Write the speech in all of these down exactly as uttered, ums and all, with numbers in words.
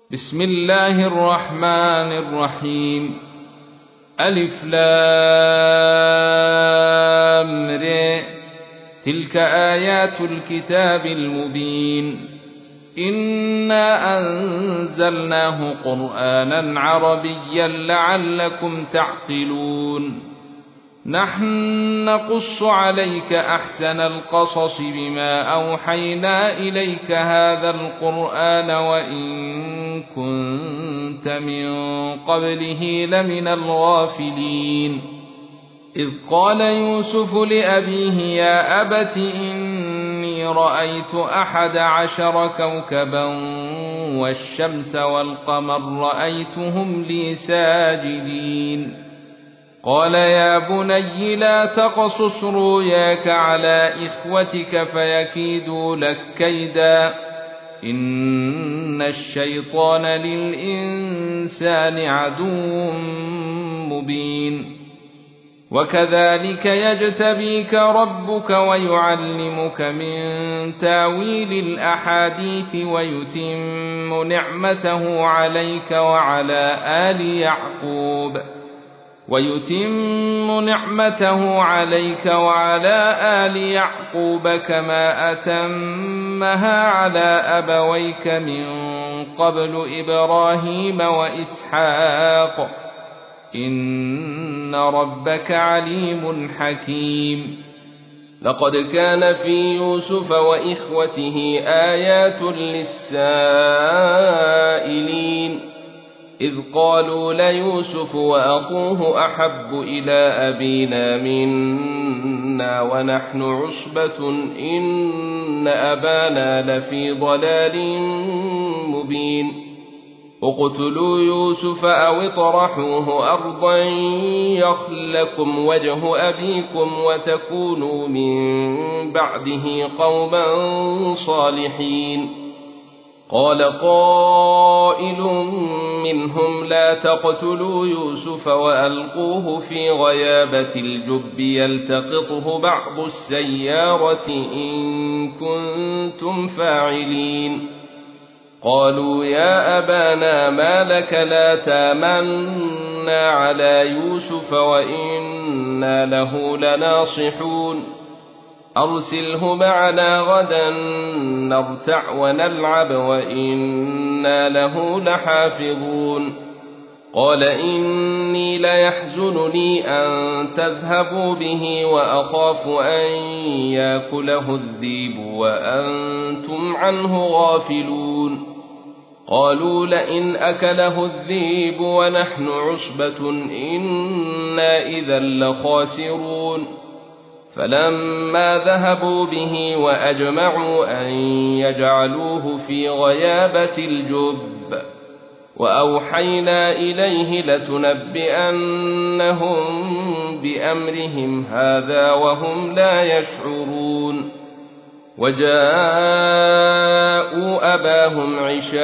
بسم الله الرحمن الرحيم. ألف لام ر. تلك آيات الكتاب المبين. إنا أنزلناه قرآنا عربيا لعلكم تعقلون. نحن نقص عليك أحسن القصص بما أوحينا إليك هذا القرآن وإن كنت من قبله لمن الغافلين. إذ قال يوسف لأبيه يا أبت إني رأيت أحد عشر كوكبا والشمس والقمر رأيتهم لي ساجدين. قال يا بني لا تقصص رؤياك على إخوتك فيكيدوا لك كيدا إن الشيطان للإنسان عدو مبين. وكذلك يجتبيك ربك ويعلمك من تاويل الأحاديث ويتم نعمته عليك وعلى آل يعقوب ويتم نعمته عليك وعلى آل يعقوب كما أتمها على أبويك من قبل إبراهيم وإسحاق إن ربك عليم حكيم. لقد كان في يوسف وإخوته آيات للسائلين إذ قالوا ليوسف وأخوه أحب إلى أبينا منا ونحن عصبة إن أبانا لفي ضلال مبين. اقتلوا يوسف أو اطرحوه أرضا يخل لكم وجه أبيكم وتكونوا من بعده قوما صالحين. قال قائل منهم لا تقتلوا يوسف وألقوه في غيابة الجب يلتقطه بعض السيارة إن كنتم فاعلين. قالوا يا أبانا ما لك لا تامنا على يوسف وإنا له لناصحون أرسله معنا غدا نرتع ونلعب وإنا له لحافظون. قال إني ليحزنني أن تذهبوا به وأخاف أن يأكله الذئب وأنتم عنه غافلون. قالوا لئن أكله الذئب ونحن عصبة إنا إذا لخاسرون. فلما ذهبوا به وأجمعوا أن يجعلوه في غيابة الجب وأوحينا إليه لتنبئنهم بأمرهم هذا وهم لا يشعرون. وجاءوا أباهم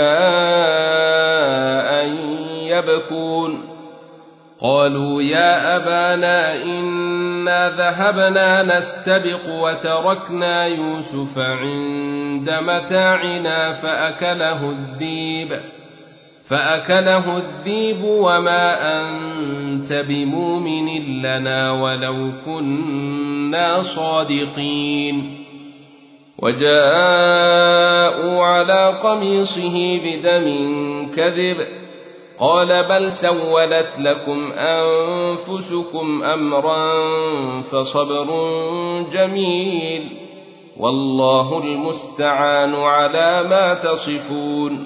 عشاء يبكون. قالوا يا أبانا إنا ذهبنا نستبق وتركنا يوسف عند متاعنا فأكله الذئب فأكله الذئب وما أنت بمؤمن لنا ولو كنا صادقين. وجاءوا على قميصه بدم كذب قال بل سولت لكم أنفسكم أمرا فصبر جميل والله المستعان على ما تصفون.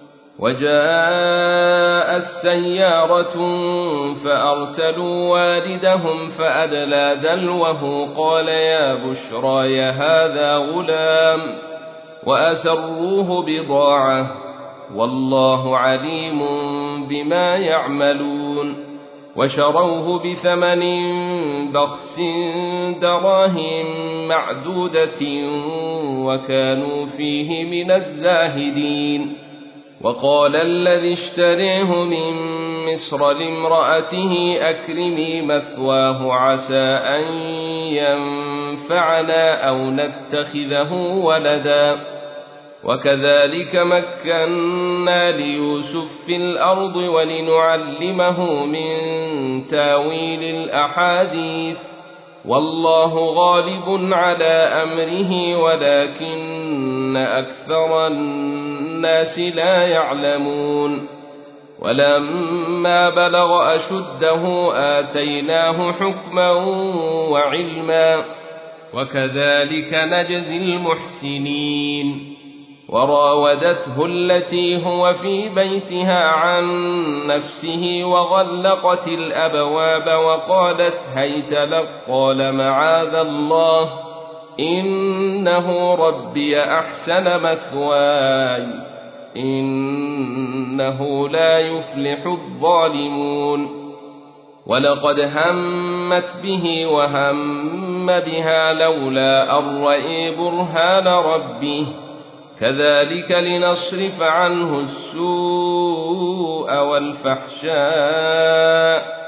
وجاءت سيارة فأرسلوا والدهم فأدلى دلوه قال يا بشرى هذا غلام وأسروه بضاعة والله عليم بما يعملون. وشروه بثمن بخس دراهم معدودة وكانوا فيه من الزاهدين. وقال الذي اشتريه من مصر لامرأته أكرمي مثواه عسى أن ينفعنا أو نتخذه ولدا وكذلك مكنا ليوسف في الأرض ولنعلمه من تاويل الأحاديث والله غالب على أمره ولكن أكثر الناس لا يعلمون ولما بلغ أشده آتيناه حكما وعلما وكذلك نجزي المحسنين وراودته التي هو في بيتها عن نفسه وغلقت الأبواب وقالت هيت لك قال معاذ الله إنه ربي أحسن مثواي إنه لا يفلح الظالمون ولقد همت به وهم بها لولا أن رأى برهان ربه كذلك لنصرف عنه السوء والفحشاء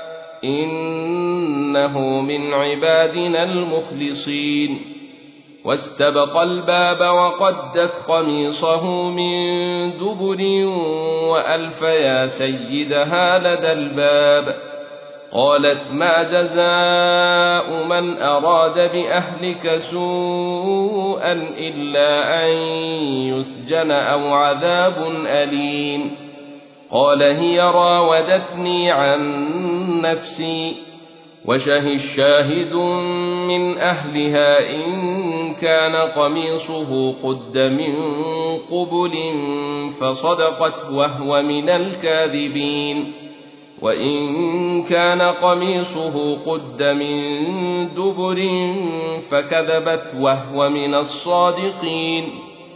إنه من عبادنا المخلصين واستبق الباب وقدت قميصه من دبر وألف يا سيدها لدى الباب قالت ما جزاء من أراد بأهلك سوءا إلا أن يسجن أو عذاب أليم قال هي راودتني عن نفسي وشهد شاهد من أهلها إن كان قميصه قد من قبل فصدقت وهو من الكاذبين وإن كان قميصه قد من دبر فكذبت وهو من الصادقين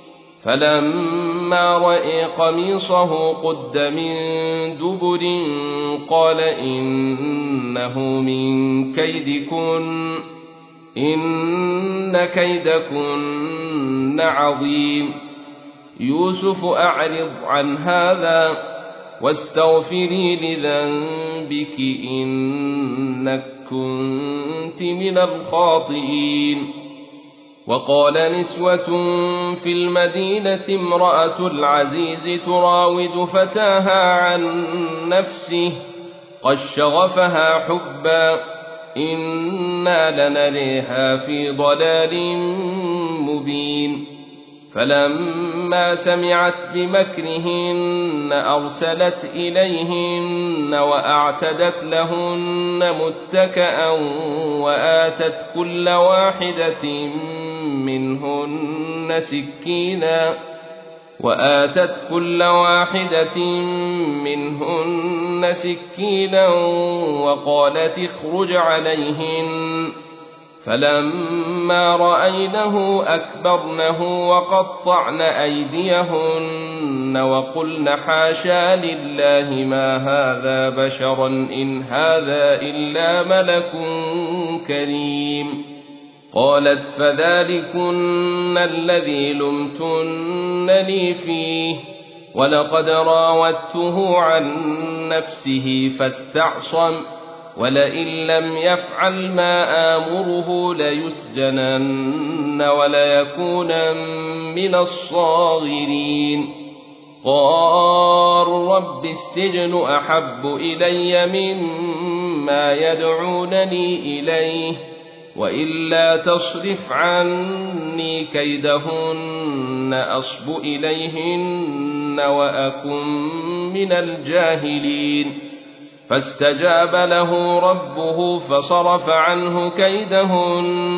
فلما رأى قميصه قد من دبر قال إنه من كيدكن إن كيدكن عظيم يوسف أعرض عن هذا واستغفري لذنبك إنك كنت من الخاطئين وقال نسوة في المدينة امرأة العزيز تراود فتاها عن نفسه قد شغفها حبا إنا لنريها في ضلال مبين فلما سمعت بمكرهن أرسلت إليهن وأعتدت لهن متكئا وآتت كل واحدة منهن سكينا وآتت كل واحدة منهن سكينا وقالت اخرج عليهن فلما رأينه أكبرنه وقطعن أيديهن وقلن حاشا لله ما هذا بشرا إن هذا إلا ملك كريم قالت فذلكن الذي لمتنني فيه ولقد راودته عن نفسه فاستعصم ولئن لم يفعل ما آمره ليسجنن وليكونن من الصاغرين قال رب السجن أحب إلي مما يدعونني إليه وإلا تصرف عني كيدهن أصب إليهن وأكن من الجاهلين فاستجاب له ربه فصرف عنه كيدهن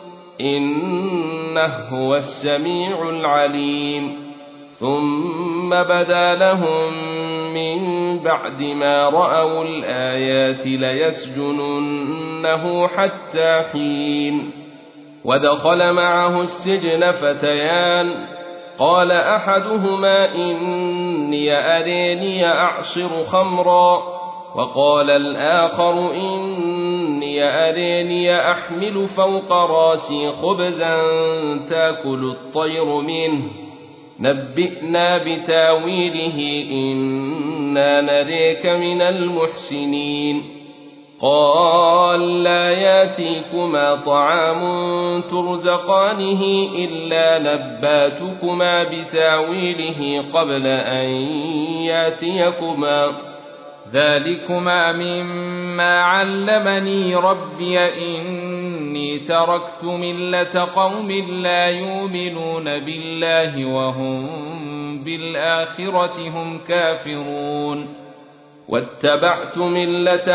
إنه هو السميع العليم ثم بدا لهم من بعد ما رأوا الآيات ليسجننه حتى حين ودخل معه السجن فتيان قال أحدهما إني أريني أعصر خمرا وقال الآخر إني أريني أحمل فوق راسي خبزا تأكل الطير منه نبئنا بتاويله إنا نريك من المحسنين قال لا ياتيكما طعام ترزقانه إلا نباتكما بتاويله قبل أن ياتيكما ذلكما مما علمني ربي إني تركت ملة قوم لا يؤمنون بالله وهم بالآخرة هم كافرون واتبعت ملة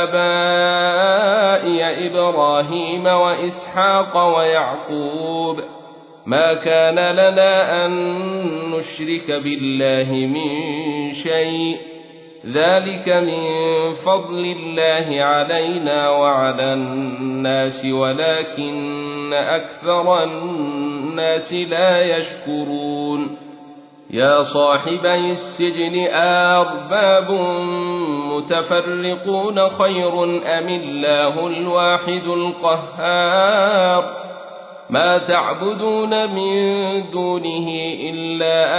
آبائي إبراهيم وإسحاق ويعقوب ما كان لنا أن نشرك بالله من شيء ذلك من فضل الله علينا وعلى الناس ولكن أكثر الناس لا يشكرون يا صاحبي السجن أرباب متفرقون خير أم الله الواحد القهار ما تعبدون من دونه إلا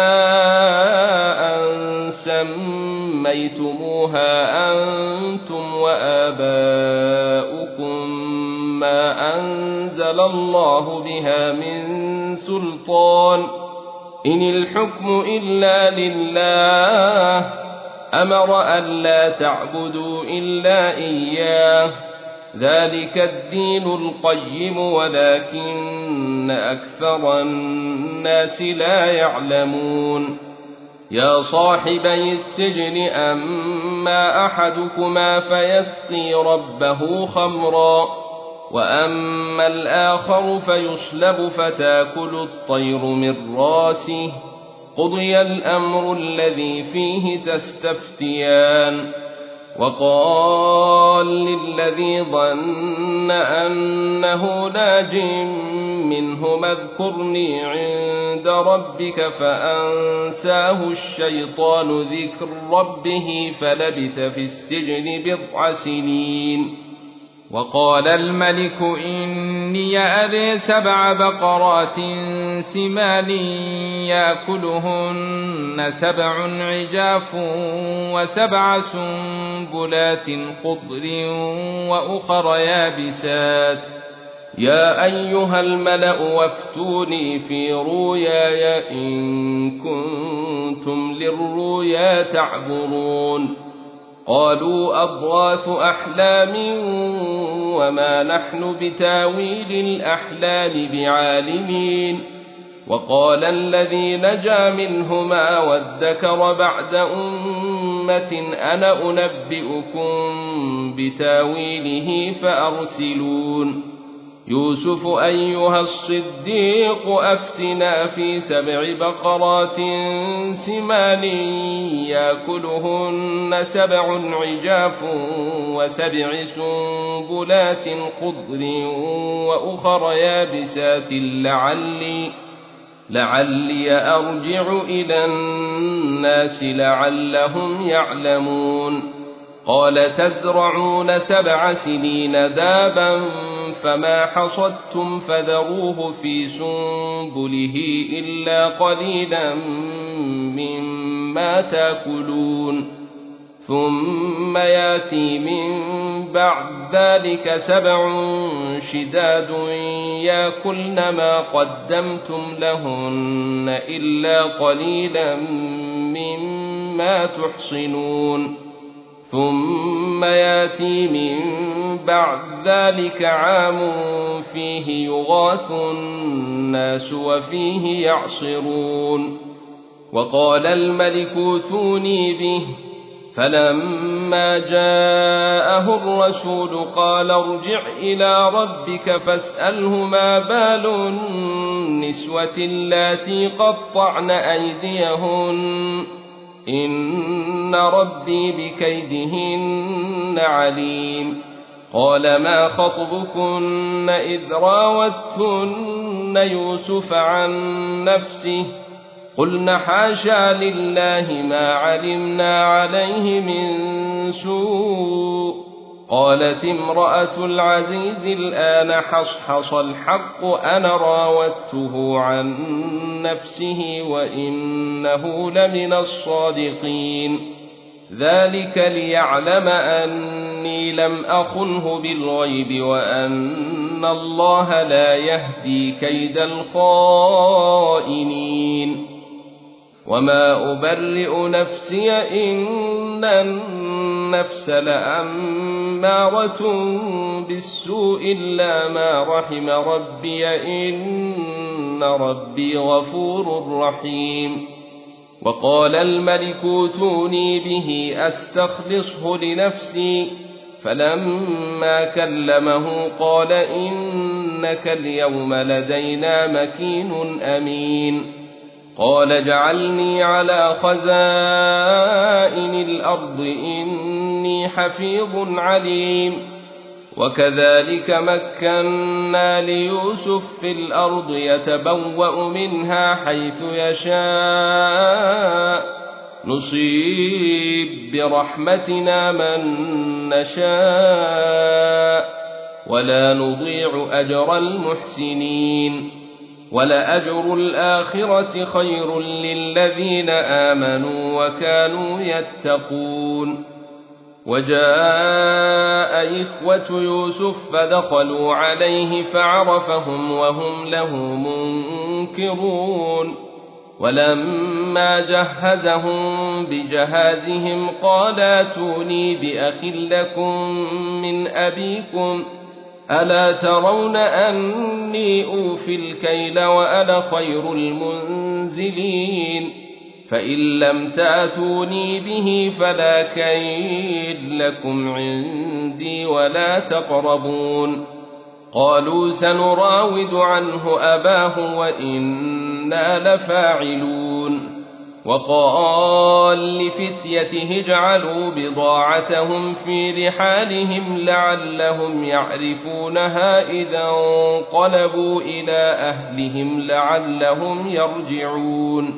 أسماء سميتموها أنتم وآباؤكم ما أنزل الله بها من سلطان إن الحكم إلا لله أمر ألا تعبدوا إلا إياه ذلك الدين القيم ولكن أكثر الناس لا يعلمون يا صاحبي السجن أما أحدكما فيسقي ربه خمرا وأما الآخر فيصلب فتاكل الطير من راسه قضي الأمر الذي فيه تستفتيان وقال للذي ظن أنه ناج منهما اذكرني عند ربك فأنساه الشيطان ذكر ربه فلبث في السجن بضع سنين وقال الملك إني أري سبع بقرات سمان يأكلهن سبع عجاف وسبع سنبلات خضر وأخر يابسات يا أيها الملأ وافتوني في رؤياي إن كنتم للرؤيا تعبرون قالوا أضغاث أحلام وما نحن بتاويل الأحلام بعالمين وقال الذي نجا منهما وادكر بعد أمة أنا أنبئكم بتاويله فأرسلون يوسف أيها الصديق أفتنا في سبع بقرات سمان يأكلهن سبع عجاف وسبع سنبلات خضر وأخر يابسات لعلي لعلي أرجع إلى الناس لعلهم يعلمون قال تزرعون سبع سنين دابا فما حصدتم فذروه في سنبله إلا قليلا مما تأكلون ثم ياتي من بعد ذلك سبع شداد يأكلن ما قدمتم لهن إلا قليلا مما تحصنون ثم ياتي من بعد ذلك عام فيه يغاث الناس وفيه يعصرون وقال الملك ائتوني به فلما جاءه الرسول قال ارجع إلى ربك فاسأله ما بال النسوة اللاتي قطعن أيديهن إن ربي بكيدهن عليم قال ما خطبكن إذ راوتن يوسف عن نفسه قلن حاشا لله ما علمنا عليه من سوء قالت امرأة العزيز الآن حصحص الحق أنا راودته عن نفسه وإنه لمن الصادقين ذلك ليعلم أني لم أخنه بالغيب وأن الله لا يهدي كيد الخائنين وما أبرئ نفسي إن النفس لأمارة بالسوء إلا ما رحم ربي إن ربي غفور رحيم وقال الملك ائتوني به أستخلصه لنفسي فلما كلمه قال إنك اليوم لدينا مكين أمين قال اجعلني على خزائن الأرض إني حفيظ عليم وكذلك مكنا ليوسف في الأرض يتبوأ منها حيث يشاء نصيب برحمتنا من نشاء ولا نضيع أجر المحسنين ولأجر الآخرة خير للذين آمنوا وكانوا يتقون وجاء إخوة يوسف فدخلوا عليه فعرفهم وهم له منكرون ولما جهزهم بجهازهم قال ائتوني بأخ لكم من أبيكم ألا ترون أني أوفي الكيل وأنا خير المنزلين فإن لم تأتوني به فلا كيل لكم عندي ولا تقربون قالوا سنراود عنه أباه وإنا لفاعلون وقال لفتيته اجعلوا بضاعتهم في رحالهم لعلهم يعرفونها إذا انقلبوا إلى أهلهم لعلهم يرجعون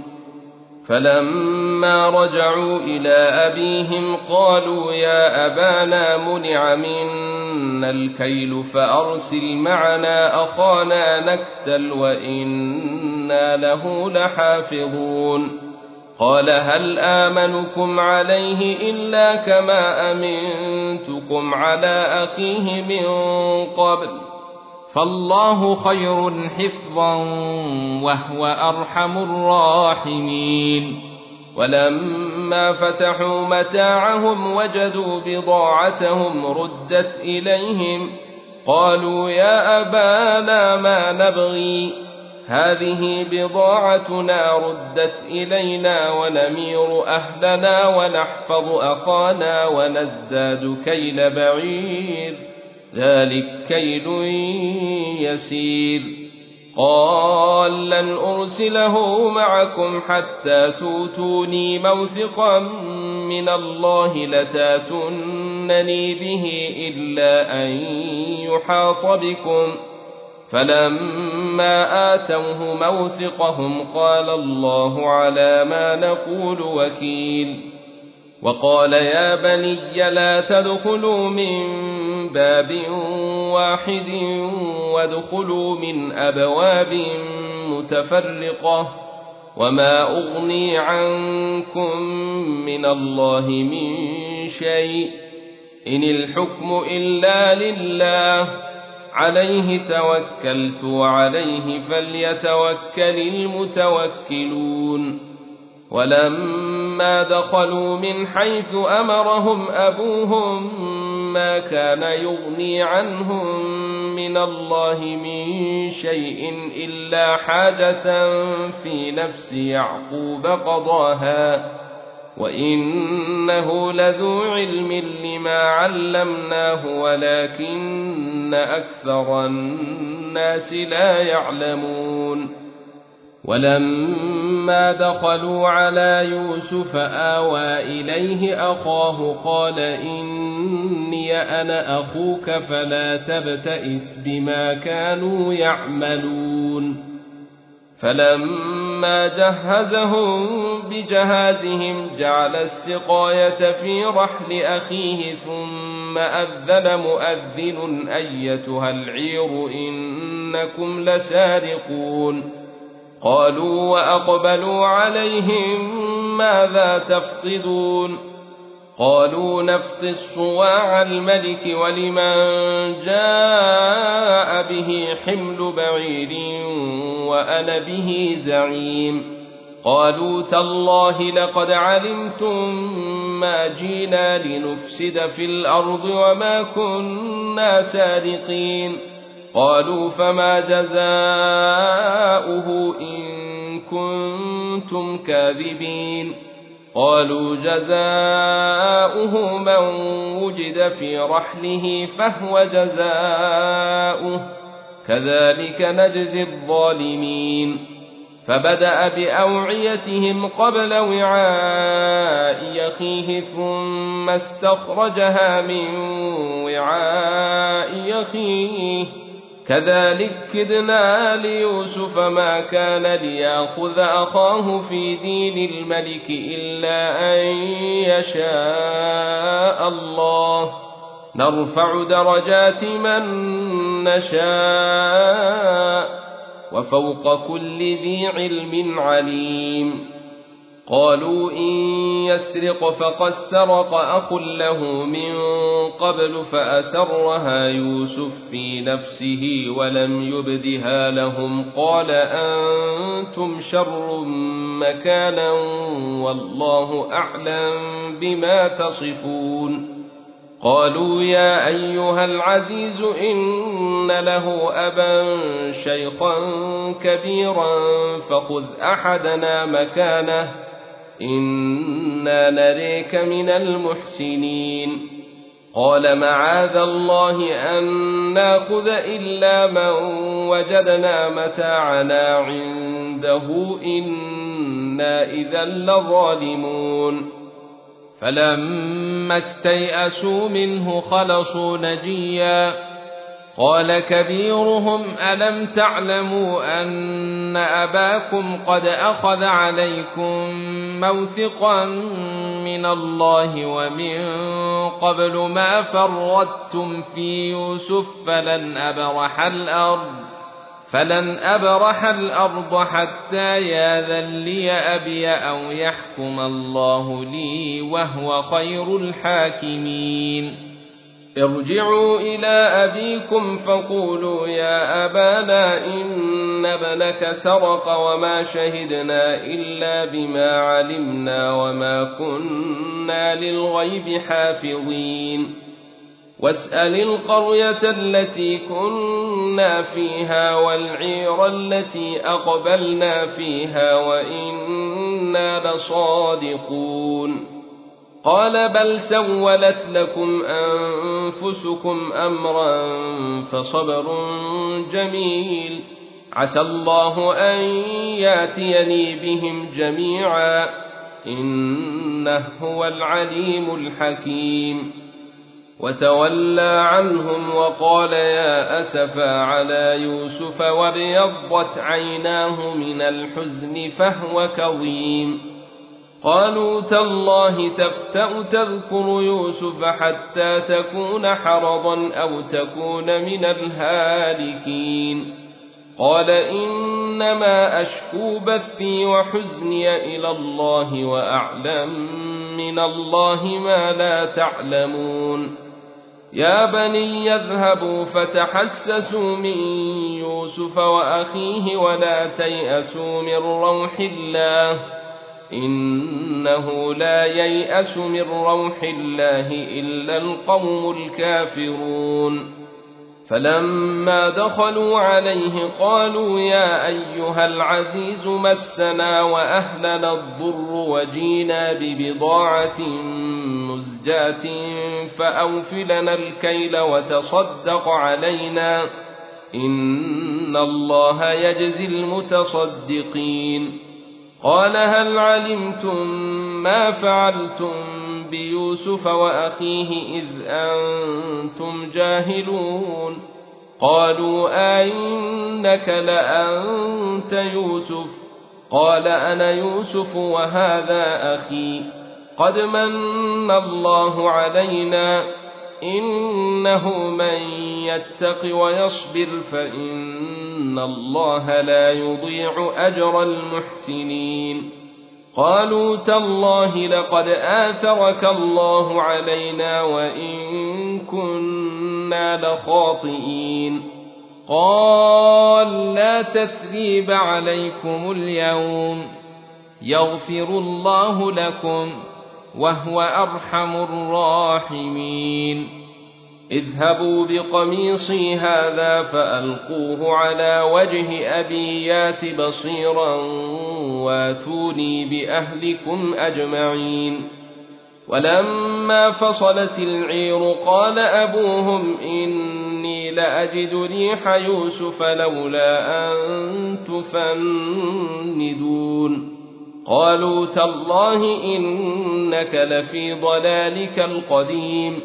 فلما رجعوا إلى أبيهم قالوا يا أبانا منع منا الكيل فأرسل معنا أخانا نكتل وإنا له لحافظون قال هل آمنكم عليه إلا كما أمنتكم على أخيه من قبل فالله خير حفظا وهو أرحم الراحمين ولما فتحوا متاعهم وجدوا بضاعتهم ردت إليهم قالوا يا أبانا ما نبغي هذه بضاعتنا ردت إلينا ونمير أهلنا ونحفظ أخانا ونزداد كيل بعير ذلك كيل يسير قال لن أرسله معكم حتى توتوني موثقا من الله لتاتونني به إلا أن يحاط بكم فلما آتوه موثقهم قال الله على ما نقول وكيل وقال يا بني لا تدخلوا من باب واحد وادخلوا من أبواب متفرقة وما أغني عنكم من الله من شيء إن الحكم إلا لله عليه توكلت وعليه فليتوكل المتوكلون ولما دخلوا من حيث أمرهم أبوهم ما كان يغني عنهم من الله من شيء إلا حاجة في نفس يعقوب قضاها وإنه لذو علم لما علمناه ولكن أكثر الناس لا يعلمون ولما دخلوا على يوسف آوى إليه أخاه قال إني أنا أخوك فلا تبتئس بما كانوا يعملون فلما جهزهم بجهازهم جعل السقاية في رحل أخيه ثم أذن مؤذن أيتها العير إنكم لسارقون قالوا وأقبلوا عليهم ماذا تفقدون قالوا نفقد صواع الملك ولمن جاء به حمل بعير وأنا به زعيم قالوا تالله لقد علمتم ما جئنا لنفسد في الأرض وما كنا سارقين قالوا فما جزاؤه إن كنتم كاذبين قالوا جزاؤه من وجد في رحله فهو جزاؤه كذلك نجزي الظالمين فبدأ بأوعيتهم قبل وعاء أخيه ثم استخرجها من وعاء أخيه كذلك كدنا ليوسف ما كان ليأخذ أخاه في دين الملك إلا أن يشاء الله نرفع درجات من نشاء وفوق كل ذي علم عليم قالوا إن يسرق فقد سرق أخ له من قبل فأسرها يوسف في نفسه ولم يبدها لهم قال أنتم شر مكانا والله أعلم بما تصفون قالوا يا أيها العزيز إن له أبا شيخا كبيرا فخذ أحدنا مكانه إنا نريك من المحسنين قال معاذ الله أن ناخذ إلا من وجدنا متاعنا عنده إنا إذا لظالمون فلما استيئسوا منه خلصوا نجيا قال كبيرهم ألم تعلموا أن أباكم قد أخذ عليكم موثقا من الله ومن قبل ما فرطتم في يوسف فلن أبرح الأرض فلن أبرح الأرض حتى ياذن لي أبي أو يحكم الله لي وهو خير الحاكمين ارجعوا إلى أبيكم فقولوا يا أبانا إن ابنك سرق وما شهدنا إلا بما علمنا وما كنا للغيب حافظين واسأل القرية التي كنا فيها والعير التي أقبلنا فيها وإنا لصادقون قال بل سولت لكم أنفسكم أمرا فصبر جميل عسى الله أن ياتيني بهم جميعا إنه هو العليم الحكيم وتولى عنهم وقال يا أسفا على يوسف وابيضت عيناه من الحزن فهو كظيم قالوا تالله تفتأ تذكر يوسف حتى تكون حرضا أو تكون من الهالكين قال إنما أشكو بثي وحزني إلى الله وأعلم من الله ما لا تعلمون يا بني يذهبوا فتحسسوا من يوسف وأخيه ولا تيأسوا من روح الله إنه لا ييأس من روح الله إلا القوم الكافرون فلما دخلوا عليه قالوا يا أيها العزيز مسنا وأهلنا الضر وجينا ببضاعة مزجاة فأوفلنا الكيل وتصدق علينا إن الله يجزي المتصدقين قال هل علمتم ما فعلتم بيوسف وأخيه إذ أنتم جاهلون قالوا أئنك لأنت يوسف قال أنا يوسف وهذا أخي قد من الله علينا إنه من يتق ويصبر فإن الله لا يضيع أجر المحسنين قالوا تالله لقد آثرك الله علينا وإن كنا لخاطئين قال لا تثريب عليكم اليوم يغفر الله لكم وهو أرحم الراحمين اذهبوا بقميصي هذا فألقوه على وجه أبي يات بصيرا واتوني بأهلكم أجمعين ولما فصلت العير قال أبوهم إني لأجد ريح يوسف لولا أن تفندون قالوا تالله إنك لفي ضلالك القديم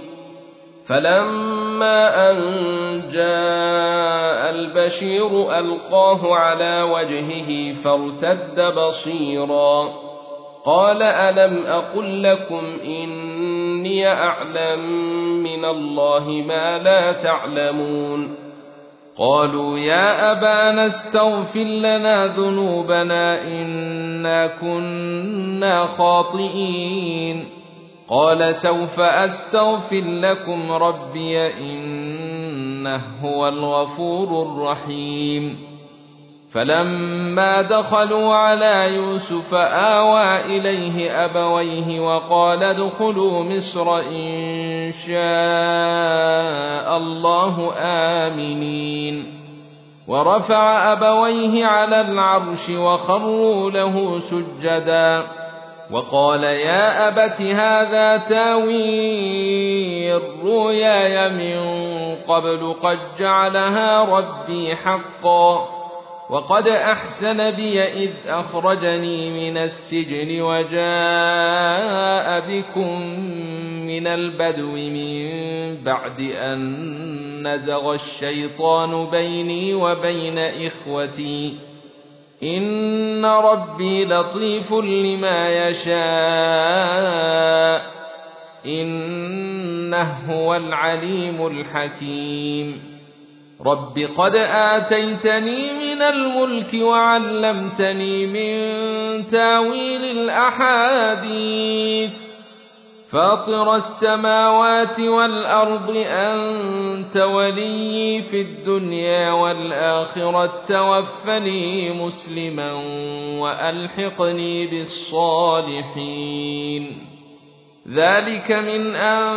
فلما أن جاء البشير ألقاه على وجهه فارتد بصيرا قال ألم أقل لكم إني أعلم من الله ما لا تعلمون قالوا يا أبانا استغفر لنا ذنوبنا إنا كنا خاطئين قال سوف أستغفر لكم ربي إنه هو الغفور الرحيم فلما دخلوا على يوسف آوى إليه أبويه وقال ادخلوا مصر إن شاء الله آمنين ورفع أبويه على العرش وخروا له سجدا وقال يا أبت هذا تاويل رؤياي من قبل قد جعلها ربي حقا وقد أحسن بي إذ أخرجني من السجن وجاء بكم من البدو من بعد أن نزغ الشيطان بيني وبين إخوتي إن ربي لطيف لما يشاء إنه هو العليم الحكيم رب قد آتيتني من الملك وعلمتني من تاويل الأحاديث فاطر السماوات والأرض أنت ولي في الدنيا والآخرة توفني مسلما وألحقني بالصالحين ذلك من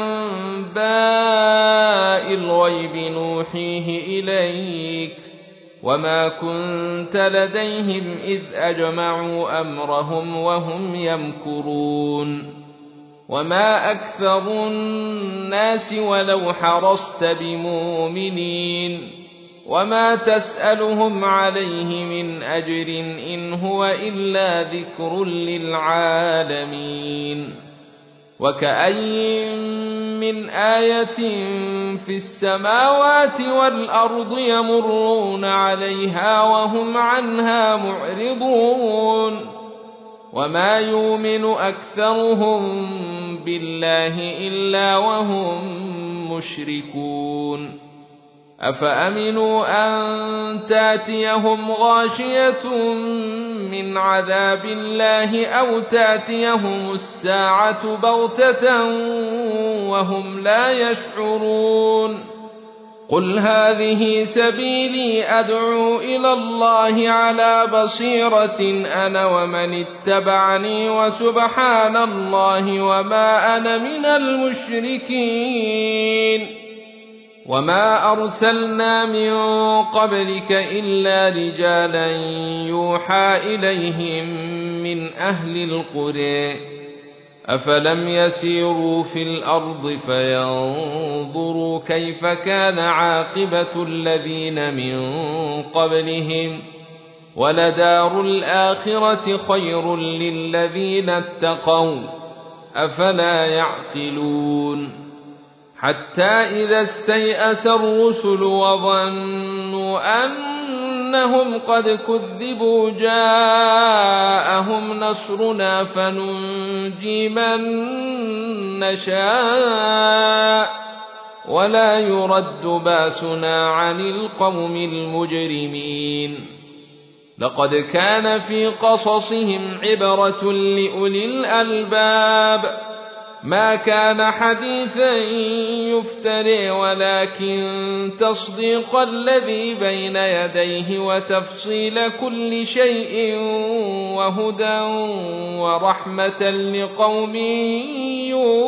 أنباء الغيب نوحيه إليك وما كنت لديهم إذ أجمعوا أمرهم وهم يمكرون وما أكثر الناس ولو حرصت بمؤمنين وما تسألهم عليه من أجر إن هو إلا ذكر للعالمين وكأي من آية في السماوات والأرض يمرون عليها وهم عنها معرضون وما يؤمن أكثرهم بالله إلا وهم مشركون أفأمنوا أن تاتيهم غاشية من عذاب الله أو تاتيهم الساعة بغتة وهم لا يشعرون قل هذه سبيلي أدعو إلى الله على بصيرة أنا ومن اتبعني وسبحان الله وما أنا من المشركين وما أرسلنا من قبلك إلا رجالا يوحى إليهم من أهل القرى أفلم يسيروا في الأرض فينظروا كيف كان عاقبة الذين من قبلهم ولدار الآخرة خير للذين اتقوا أفلا يعقلون حتى إذا استيأس الرسل وظنوا أنهم قد كذبوا جاءهم نصرنا فننجي من نشاء ولا يرد باسنا عن القوم المجرمين لقد كان في قصصهم عبرة لأولي الألباب ما كان حديثا يفتري ولكن تصديق الذي بين يديه وتفصيل كل شيء وهدى ورحمة لقوم